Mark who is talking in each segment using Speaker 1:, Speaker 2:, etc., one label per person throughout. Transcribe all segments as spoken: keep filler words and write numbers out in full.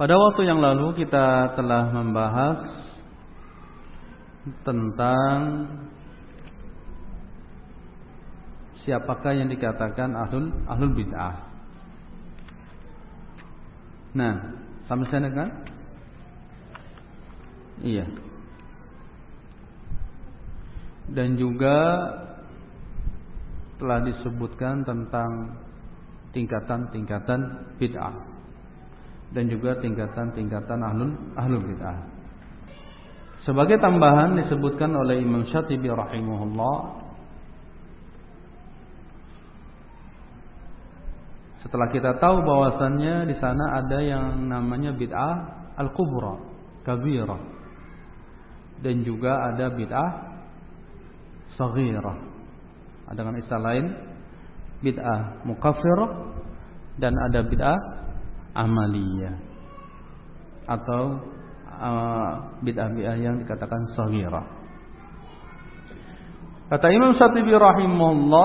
Speaker 1: Pada waktu yang lalu kita telah membahas tentang siapakah yang dikatakan ahlul ahlul bid'ah. Nah, sampai sana kan? Iya. Dan juga telah disebutkan tentang tingkatan-tingkatan bid'ah dan juga tingkatan-tingkatan ahlul ahlul bid'ah. Sebagai tambahan disebutkan oleh Imam Syatibi rahimahullah, setelah kita tahu bahwasannya di sana ada yang namanya bid'ah al-kubra, kabirah, dan juga ada bid'ah saghirah. Ada dengan istilah lain bid'ah mukaffirah dan ada bid'ah amaliyah atau uh, bid'ah-bid'ah yang dikatakan saghirah. Kata Imam Syatibi rahimahullah,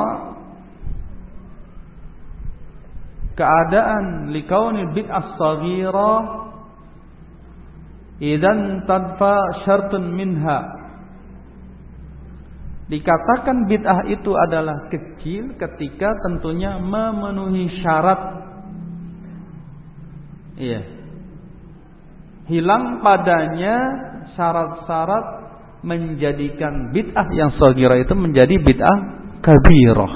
Speaker 1: keadaan likauni bid'ah saghirah idan tadfa syartun minha, dikatakan bid'ah itu adalah kecil ketika tentunya memenuhi syarat. Iya. Hilang padanya syarat-syarat menjadikan bid'ah yang saghirah itu menjadi bid'ah kabirah.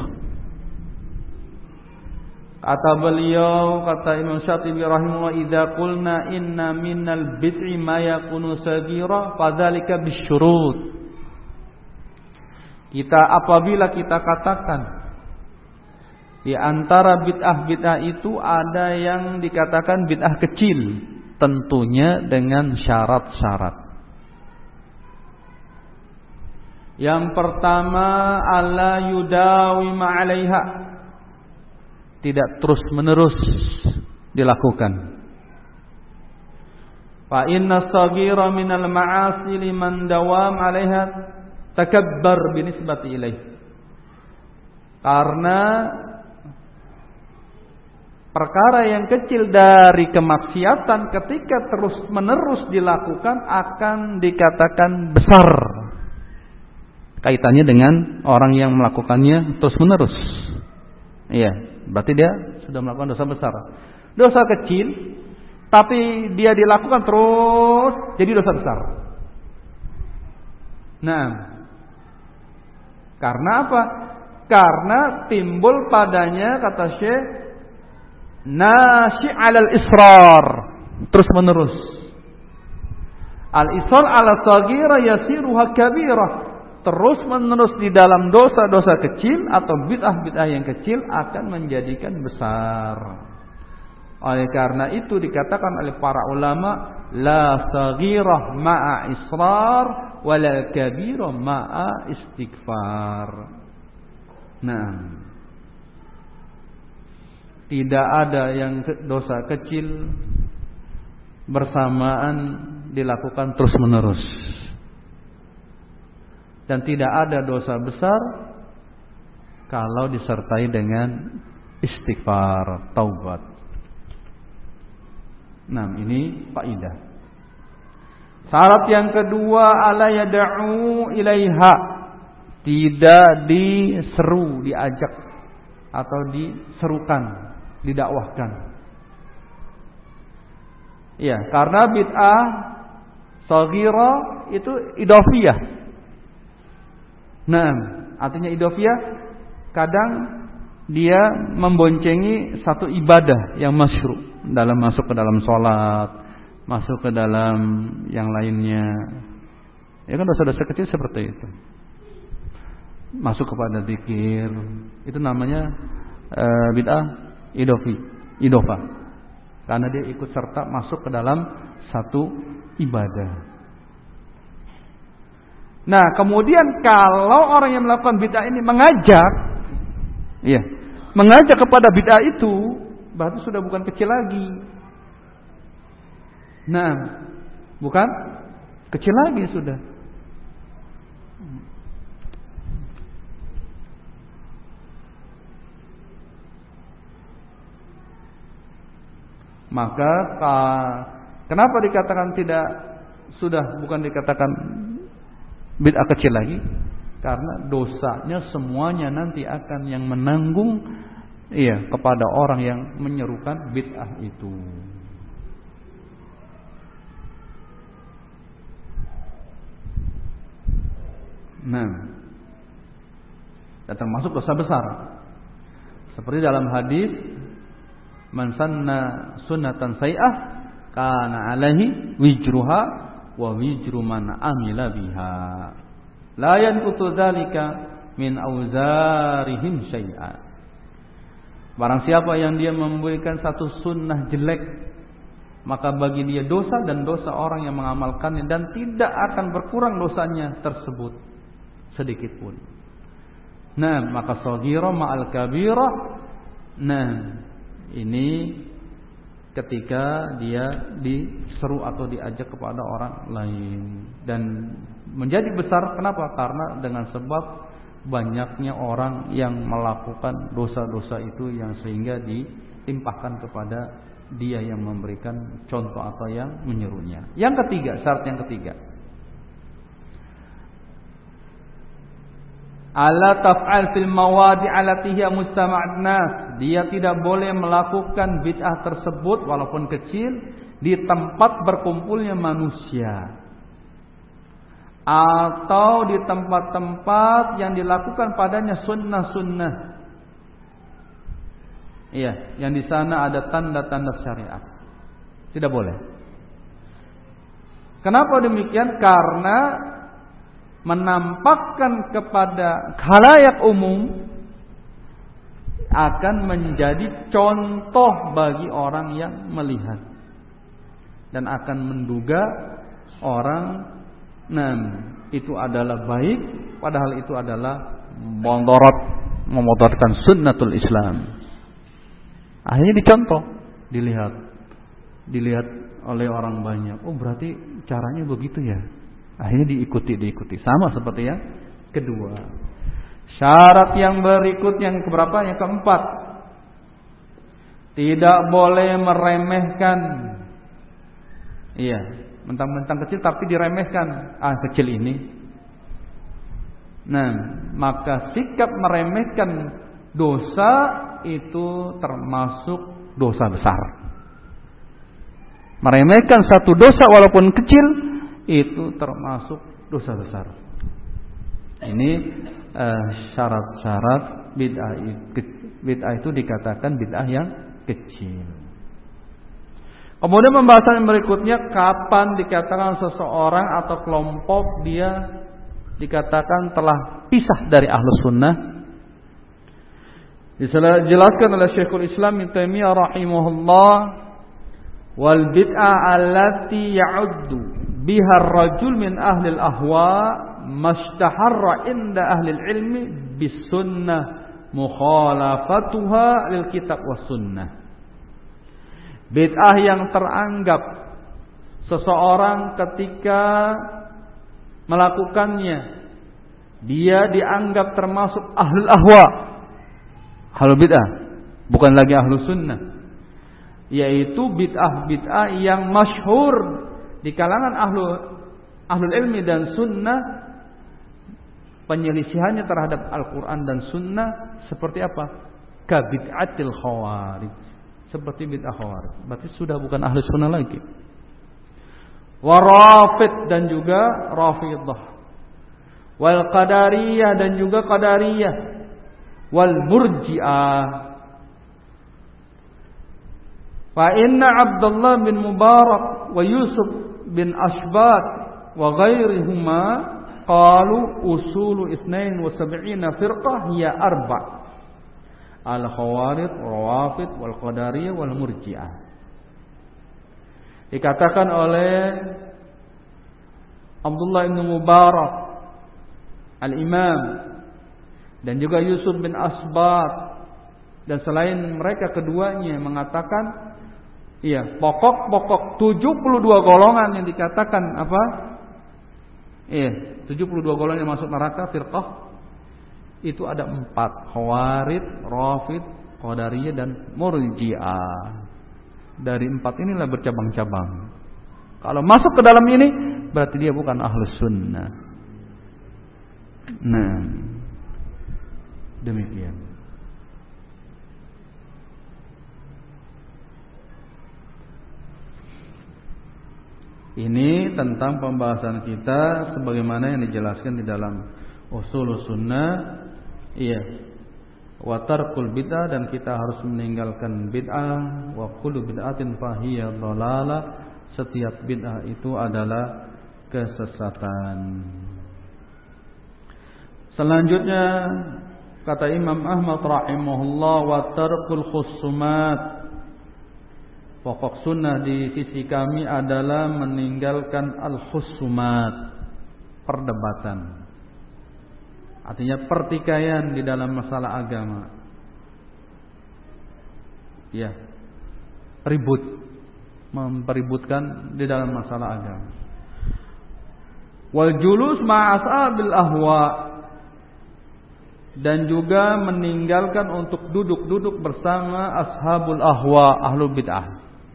Speaker 1: Kata beliau, kata Imam Syatibi rahimahullah, idza qulna inna minal bid'i ma yakunu saghira fadzalika bisyurut. Kita apabila kita katakan di antara bid'ah-bid'ah itu ada yang dikatakan bid'ah kecil, tentunya dengan syarat-syarat. Yang pertama, alla yudawi ma'alaiha, tidak terus-menerus dilakukan. Fa inna saghira minal ma'asi liman dawam 'alaiha takabbar binisbati ilaih. Karena perkara yang kecil dari kemaksiatan ketika terus-menerus dilakukan akan dikatakan besar. Kaitannya dengan orang yang melakukannya terus-menerus. Iya, berarti dia sudah melakukan dosa besar. Dosa kecil tapi dia dilakukan terus jadi dosa besar. Nah, karena apa? Karena timbul padanya, kata Syekh, nasyi' 'alal israr, terus menerus. Al-israr 'ala saghira yasiruha kabirah, terus menerus di dalam dosa-dosa kecil atau bid'ah-bid'ah yang kecil akan menjadikan besar. Oleh karena itu dikatakan oleh para ulama, la saghirah ma'a israr wala kabirah ma'a istighfar. Nah, tidak ada yang dosa kecil bersamaan dilakukan terus-menerus, dan tidak ada dosa besar kalau disertai dengan istighfar, taubat. Nah, ini faidah. Syarat yang kedua, ala yad'u ilaiha, tidak diseru, diajak atau diserukan, didakwahkan. Ya, karena bid'ah saghirah itu idhofiyah. Nah, artinya idhofiyah kadang dia memboncengi satu ibadah yang masyru' dalam masuk ke dalam sholat, masuk ke dalam yang lainnya. Ya kan dosa-dosa kecil seperti itu. Masuk kepada zikir, itu namanya e, bid'ah idofi, idofa. Karena dia ikut serta masuk ke dalam satu ibadah. Nah, kemudian kalau orang yang melakukan bid'ah ini mengajak, iya, mengajak kepada bid'ah itu, berarti sudah bukan kecil lagi. Nah, bukan kecil lagi sudah. Maka Kenapa dikatakan tidak, sudah bukan dikatakan bid'ah kecil lagi? Karena dosanya semuanya nanti akan yang menanggung, iya, kepada orang yang menyerukan bid'ah itu. Nah, dan termasuk dosa besar. Seperti dalam hadis, man sanna sunnatan sayyi'ah kana alaihi wijruha wa wijru man amila biha. La yanqutu dzalika min auzarihim syai'a. Barang siapa yang dia memberikan satu sunnah jelek, maka bagi dia dosa dan dosa orang yang mengamalkannya, dan tidak akan berkurang dosanya tersebut sedikit pun. Nah, maka saghira ma'al kabira. Nah, ini ketika dia diseru atau diajak kepada orang lain, dan menjadi besar. Kenapa? Karena dengan sebab banyaknya orang yang melakukan dosa-dosa itu, yang sehingga ditimpahkan kepada dia yang memberikan contoh atau yang menyerunya. Yang ketiga, syarat yang ketiga, ala taf'al fil mawadi' allati hiya mustama'at nas. Dia tidak boleh melakukan bid'ah tersebut walaupun kecil di tempat berkumpulnya manusia, atau di tempat-tempat yang dilakukan padanya sunnah-sunnah. Iya, yang di sana ada tanda-tanda syariat. Tidak boleh. Kenapa demikian? Karena menampakkan kepada khalayak umum akan menjadi contoh bagi orang yang melihat, dan akan menduga orang, nah, itu adalah baik, padahal itu adalah mudarat, memudaratkan sunnatul Islam. Akhirnya dicontoh, dilihat, dilihat oleh orang banyak. Oh, berarti caranya begitu ya. Akhirnya diikuti, diikuti. Sama seperti yang kedua. Syarat yang berikut yang keberapa? Yang keempat, tidak boleh meremehkan. Iya, mentang-mentang kecil tapi diremehkan. Ah, kecil ini. Nah, maka sikap meremehkan dosa itu termasuk dosa besar. Meremehkan satu dosa walaupun kecil itu termasuk dosa besar. Ini uh, syarat-syarat bid'ah. Bid'ah itu dikatakan bid'ah yang kecil. Kemudian pembahasan yang berikutnya, kapan dikatakan seseorang atau kelompok dia dikatakan telah pisah dari ahlus sunnah. Dijelaskan oleh Syekhul Islam Ibnu Taimiyah rahimahullah, wal bid'ah allati ya'uddu biha ar-rajul min ahli al-ahwa mastaharra inda ahli al-ilmi bis sunnah mukhalafatuha lil kitab was sunnah. Bid'ah yang teranggap seseorang ketika melakukannya, dia dianggap termasuk ahlul ahwa, ahlul bid'ah, bukan lagi ahlus sunnah. Yaitu bid'ah-bid'ah yang masyhur di kalangan ahlu, ahlul ilmi dan sunnah, penyelisihannya terhadap Al-Quran dan sunnah seperti apa? Ka bid'atil khawarij, seperti bid'ah khawarij. Berarti sudah bukan ahlu sunnah lagi. Warafid dan juga rafidah, wal qadariyah dan juga qadariyah, wal murji'ah. Fa inna Abdullah bin Mubarak wa Yusuf bin Ashbat wa ghairihuma qalu usulu itsnain wa sab'ina firqah hiya arba' al-khawarij, rawafid, wal qadariyah, wal murji'ah. Dikatakan oleh Abdullah bin Mubarak al-Imam dan juga Yusuf bin Asbat dan selain mereka keduanya mengatakan, iya, pokok-pokok tujuh puluh dua golongan yang dikatakan apa? Iya, tujuh puluh dua golongan yang masuk neraka firqah itu ada empat, khawarij, rafid, qadariyah dan murji'ah. Dari empat inilah bercabang-cabang. Kalau masuk ke dalam ini berarti dia bukan ahlus sunnah. Nah, demikian. Ini tentang pembahasan kita sebagaimana yang dijelaskan di dalam usul sunnah. Iya. Wa tarkul bid'ah, dan kita harus meninggalkan bid'ah. Wa kullu bid'atin fahiya dhalalah. Setiap bid'ah itu adalah kesesatan. Selanjutnya kata Imam Ahmad rahimahullah, wa tarkul khusumat. Pokok sunnah di sisi kami adalah meninggalkan al-khusumat, perdebatan. Artinya pertikaian di dalam masalah agama. Ya, ribut, mempeributkan di dalam masalah agama. Wal julus ma'ashabil ahwa, dan juga meninggalkan untuk duduk-duduk bersama ashabul ahwa, ahlul bid'ah.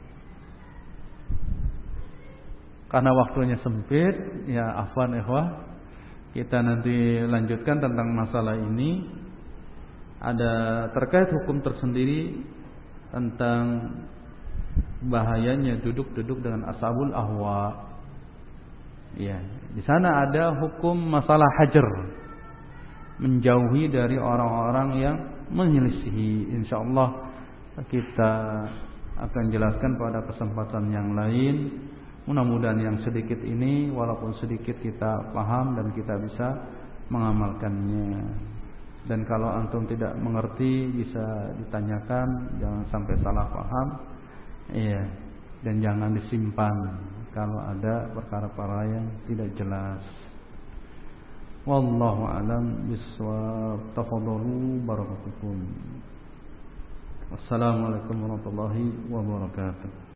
Speaker 1: Karena waktunya sempit, ya afwan ikhwah, kita nanti lanjutkan tentang masalah ini. Ada terkait hukum tersendiri tentang bahayanya duduk-duduk dengan ashabul ahwa. Ya, di sana ada hukum masalah hajar, menjauhi dari orang-orang yang menyelisihi. Insyaallah kita akan jelaskan pada kesempatan yang lain. Mudah-mudahan yang sedikit ini walaupun sedikit kita paham dan kita bisa mengamalkannya. Dan kalau antum tidak mengerti bisa ditanyakan, jangan sampai salah paham. Iya, dan jangan disimpan kalau ada perkara-perkara yang tidak jelas. Wallahu a'lam bishawab. Tafadhalu barakallahu. Wassalamualaikum warahmatullahi wabarakatuh.